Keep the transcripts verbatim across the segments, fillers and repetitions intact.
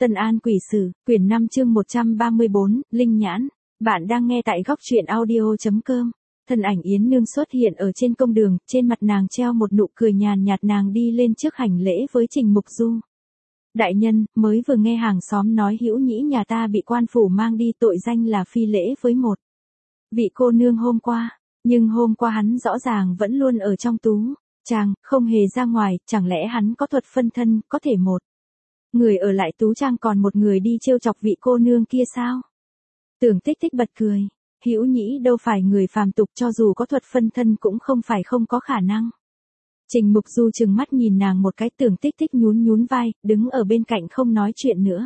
Tân An Quỷ Sử, quyển năm chương một trăm ba mươi bốn, Linh Nhãn. Bạn đang nghe tại góc truyện audio.com. Thân ảnh Yến Nương xuất hiện ở trên công đường, trên mặt nàng treo một nụ cười nhàn nhạt, nàng đi lên trước hành lễ với Trình Mục Du. Đại nhân, mới vừa nghe hàng xóm nói Hữu Nhĩ nhà ta bị quan phủ mang đi, tội danh là phi lễ với một vị cô nương hôm qua, nhưng hôm qua hắn rõ ràng vẫn luôn ở trong tú trang, không hề ra ngoài, chẳng lẽ hắn có thuật phân thân, có thể một người ở lại tú trang còn một người đi trêu chọc vị cô nương kia sao? Tưởng Tích Tích bật cười, Hữu Nhĩ đâu phải người phàm tục, cho dù có thuật phân thân cũng không phải không có khả năng. Trình Mục Du trừng mắt nhìn nàng một cái, Tưởng Tích Tích nhún nhún vai, đứng ở bên cạnh không nói chuyện nữa.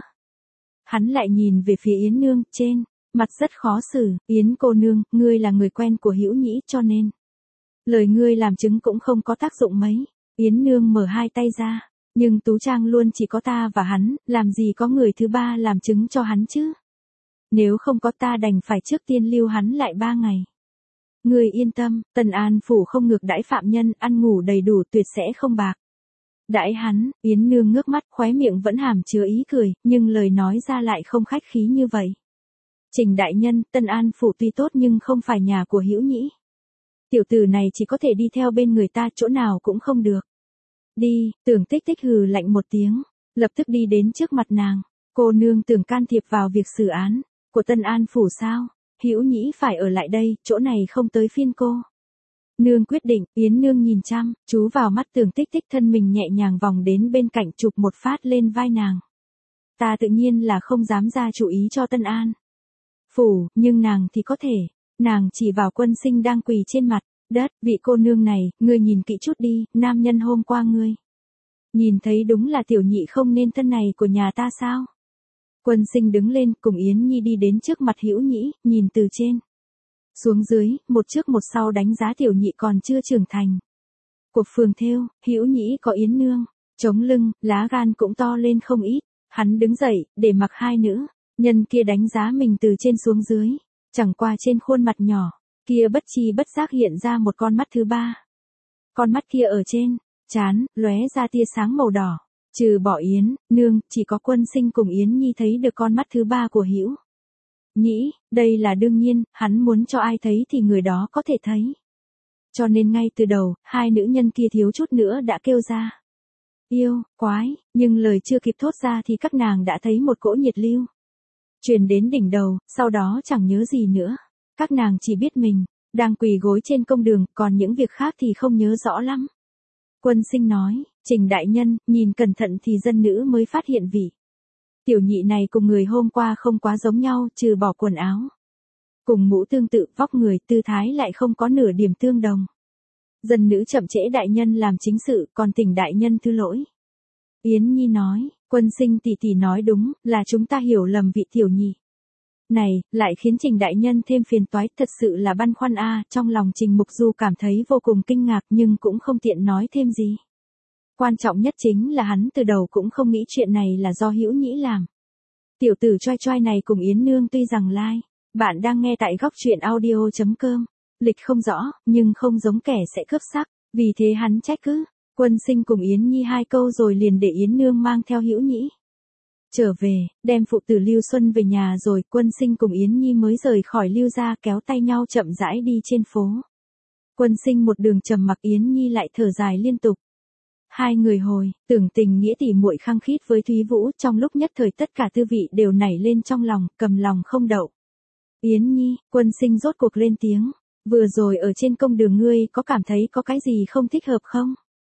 Hắn lại nhìn về phía Yến Nương, trên mặt rất khó xử, Yến cô nương, ngươi là người quen của Hữu Nhĩ cho nên lời ngươi làm chứng cũng không có tác dụng mấy. Yến Nương mở hai tay ra, nhưng tú trang luôn chỉ có ta và hắn, làm gì có người thứ ba làm chứng cho hắn chứ? Nếu không có ta đành phải trước tiên lưu hắn lại ba ngày. Ngươi yên tâm, Tân An phủ không ngược đãi phạm nhân, ăn ngủ đầy đủ, tuyệt sẽ không bạc đãi hắn. Yến Nương ngước mắt, khóe miệng vẫn hàm chứa ý cười, nhưng lời nói ra lại không khách khí như vậy. Trình đại nhân, Tân An phủ tuy tốt nhưng không phải nhà của Hữu Nhĩ. Tiểu tử này chỉ có thể đi theo bên người ta, chỗ nào cũng không được. Đi, Tưởng Tích Tích hừ lạnh một tiếng, lập tức đi đến trước mặt nàng. Cô nương tưởng can thiệp vào việc xử án của Tân An phủ sao? Hữu Nhĩ phải ở lại đây, chỗ này không tới phiên cô. Nương quyết định. Yến Nương nhìn chăm chú vào mắt Tưởng Tích Tích, thân mình nhẹ nhàng vòng đến bên cạnh chụp một phát lên vai nàng. Ta tự nhiên là không dám ra chủ ý cho Tân An phủ, nhưng nàng thì có thể. Nàng chỉ vào Quân Sinh đang quỳ trên mặt đất, vị cô nương này, ngươi nhìn kỹ chút đi, nam nhân hôm qua ngươi nhìn thấy đúng là tiểu nhị không nên thân này của nhà ta sao? Quân Sinh đứng lên, cùng Yến Nhi đi đến trước mặt Hữu Nhĩ, nhìn từ trên xuống dưới, một trước một sau đánh giá tiểu nhị còn chưa trưởng thành của phường thêu. Hữu Nhĩ có Yến Nương chống lưng, lá gan cũng to lên không ít. Hắn đứng dậy, để mặc hai nữ nhân kia đánh giá mình từ trên xuống dưới. Chẳng qua trên khuôn mặt nhỏ kia bất chi bất giác hiện ra một con mắt thứ ba. Con mắt kia ở trên trán lóe ra tia sáng màu đỏ. Trừ bỏ Yến Nương, chỉ có Quân Sinh cùng Yến Nhi thấy được con mắt thứ ba của Hữu Nhĩ. Đây là đương nhiên, hắn muốn cho ai thấy thì người đó có thể thấy. Cho nên ngay từ đầu, hai nữ nhân kia thiếu chút nữa đã kêu ra yêu quái, nhưng lời chưa kịp thốt ra thì các nàng đã thấy một cỗ nhiệt lưu truyền đến đỉnh đầu, sau đó chẳng nhớ gì nữa. Các nàng chỉ biết mình đang quỳ gối trên công đường, còn những việc khác thì không nhớ rõ lắm. Quân Sinh nói, Trình đại nhân, nhìn cẩn thận thì dân nữ mới phát hiện vị tiểu nhị này cùng người hôm qua không quá giống nhau, trừ bỏ quần áo cùng mũ tương tự, vóc người, tư thái lại không có nửa điểm tương đồng. Dân nữ chậm trễ đại nhân làm chính sự, còn Trình đại nhân thứ lỗi. Yến Nhi nói, Quân Sinh tỷ tỷ nói đúng, là chúng ta hiểu lầm vị tiểu nhị này, lại khiến Trình đại nhân thêm phiền toái, thật sự là băn khoăn a. Trong lòng Trình Mục Du cảm thấy vô cùng kinh ngạc, nhưng cũng không tiện nói thêm gì. Quan trọng nhất chính là hắn từ đầu cũng không nghĩ chuyện này là do Hữu Nhĩ làm. Tiểu tử choai choai này cùng Yến Nương tuy rằng lai, bạn đang nghe tại góc truyện audio.com, lịch không rõ, nhưng không giống kẻ sẽ cướp sắc, vì thế hắn trách cứ Quân Sinh cùng Yến Nhi hai câu rồi liền để Yến Nương mang theo Hữu Nhĩ trở về, đem phụ tử Lưu Xuân về nhà, rồi Quân Sinh cùng Yến Nhi mới rời khỏi Lưu gia, kéo tay nhau chậm rãi đi trên phố. Quân Sinh một đường trầm mặc, Yến Nhi lại thở dài liên tục. Hai người hồi tưởng tình nghĩa tỉ muội khăng khít với Thúy Vũ, trong lúc nhất thời tất cả tư vị đều nảy lên trong lòng, cầm lòng không đậu. Yến Nhi, Quân Sinh rốt cuộc lên tiếng, vừa rồi ở trên công đường ngươi có cảm thấy có cái gì không thích hợp không?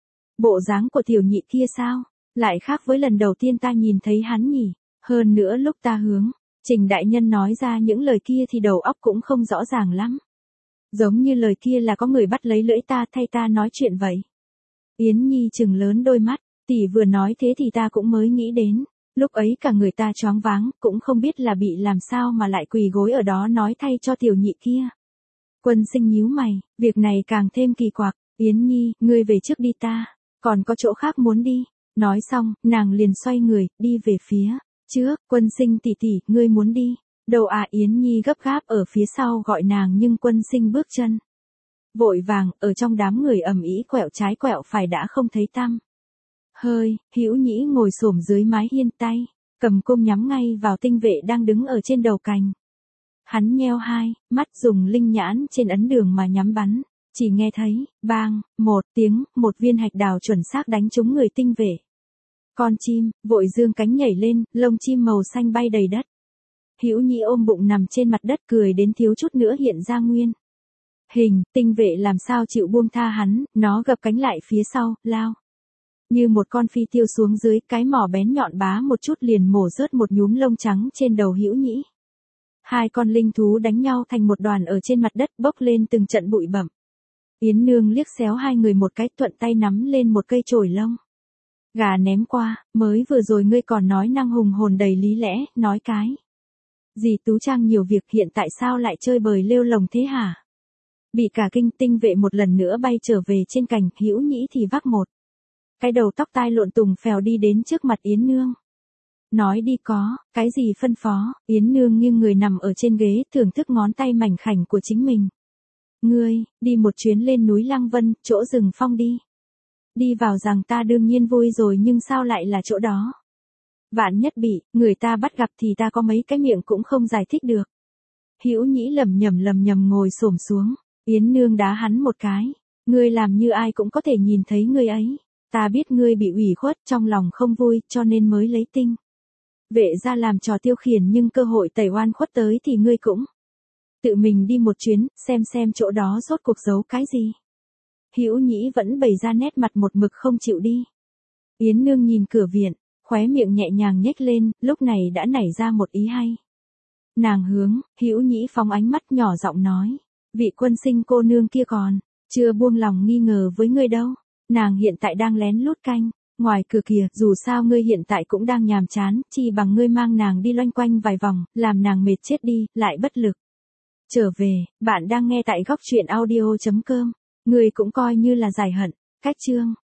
Bộ dáng của tiểu nhị kia sao? Lại khác với lần đầu tiên ta nhìn thấy hắn nhỉ? Hơn nữa lúc ta hướng Trình đại nhân nói ra những lời kia thì đầu óc cũng không rõ ràng lắm. Giống như lời kia là có người bắt lấy lưỡi ta thay ta nói chuyện vậy. Yến Nhi trừng lớn đôi mắt, tỷ vừa nói thế thì ta cũng mới nghĩ đến. Lúc ấy cả người ta choáng váng, cũng không biết là bị làm sao mà lại quỳ gối ở đó nói thay cho tiểu nhị kia. Quân Sinh nhíu mày, việc này càng thêm kỳ quặc. Yến Nhi, ngươi về trước đi, ta còn có chỗ khác muốn đi. Nói xong, nàng liền xoay người, đi về phía trước. Quân Sinh tỷ tỷ, ngươi muốn đi đâu à? Yến Nhi gấp gáp ở phía sau gọi nàng, nhưng Quân Sinh bước chân vội vàng, ở trong đám người ầm ĩ quẹo trái quẹo phải đã không thấy tăm hơi. Hữu Nhĩ ngồi xổm dưới mái hiên, tay cầm cung nhắm ngay vào tinh vệ đang đứng ở trên đầu cành. Hắn nheo hai mắt dùng linh nhãn trên ấn đường mà nhắm bắn, chỉ nghe thấy, bang, một tiếng, một viên hạch đào chuẩn xác đánh trúng người tinh vệ. Con chim, vội dương cánh nhảy lên, lông chim màu xanh bay đầy đất. Hữu Nhĩ ôm bụng nằm trên mặt đất cười đến thiếu chút nữa hiện ra nguyên hình, tinh vệ làm sao chịu buông tha hắn, nó gập cánh lại phía sau, lao. Như một con phi tiêu xuống dưới, cái mỏ bén nhọn bá một chút liền mổ rớt một nhúm lông trắng trên đầu Hữu Nhĩ. Hai con linh thú đánh nhau thành một đoàn ở trên mặt đất bốc lên từng trận bụi bặm. Yến Nương liếc xéo hai người một cái thuận tay nắm lên một cây chổi lông. Gà ném qua, mới vừa rồi ngươi còn nói năng hùng hồn đầy lý lẽ, nói cái. Dì Tú Trang nhiều việc hiện tại sao lại chơi bời lêu lồng thế hả? Bị cả kinh tinh vệ một lần nữa bay trở về trên cành, Hữu Nhĩ thì vác một. Cái đầu tóc tai lộn tùng phèo đi đến trước mặt Yến Nương. Nói đi có, cái gì phân phó, Yến Nương nghiêng người nằm ở trên ghế thưởng thức ngón tay mảnh khảnh của chính mình. Ngươi, đi một chuyến lên núi Lăng Vân, chỗ rừng phong đi. Đi vào rằng ta đương nhiên vui rồi nhưng sao lại là chỗ đó? Vạn nhất bị, người ta bắt gặp thì ta có mấy cái miệng cũng không giải thích được. Hữu Nhĩ lầm nhầm lầm nhầm ngồi xổm xuống, Yến Nương đá hắn một cái. Ngươi làm như ai cũng có thể nhìn thấy ngươi ấy. Ta biết ngươi bị ủy khuất trong lòng không vui cho nên mới lấy tinh vệ ra làm trò tiêu khiển nhưng cơ hội tẩy oan khuất tới thì ngươi cũng tự mình đi một chuyến, xem xem chỗ đó rốt cuộc giấu cái gì. Hữu Nhĩ vẫn bày ra nét mặt một mực không chịu đi. Yến Nương nhìn cửa viện, khóe miệng nhẹ nhàng nhếch lên, lúc này đã nảy ra một ý hay. Nàng hướng, Hữu Nhĩ phóng ánh mắt nhỏ giọng nói, vị Quân Sinh cô nương kia còn chưa buông lòng nghi ngờ với ngươi đâu. Nàng hiện tại đang lén lút canh ngoài cửa kìa, dù sao ngươi hiện tại cũng đang nhàm chán, chi bằng ngươi mang nàng đi loanh quanh vài vòng, làm nàng mệt chết đi, lại bất lực. Trở về, bạn đang nghe tại góc truyện audio chấm com. Ngươi cũng coi như là giải hận. Cách chương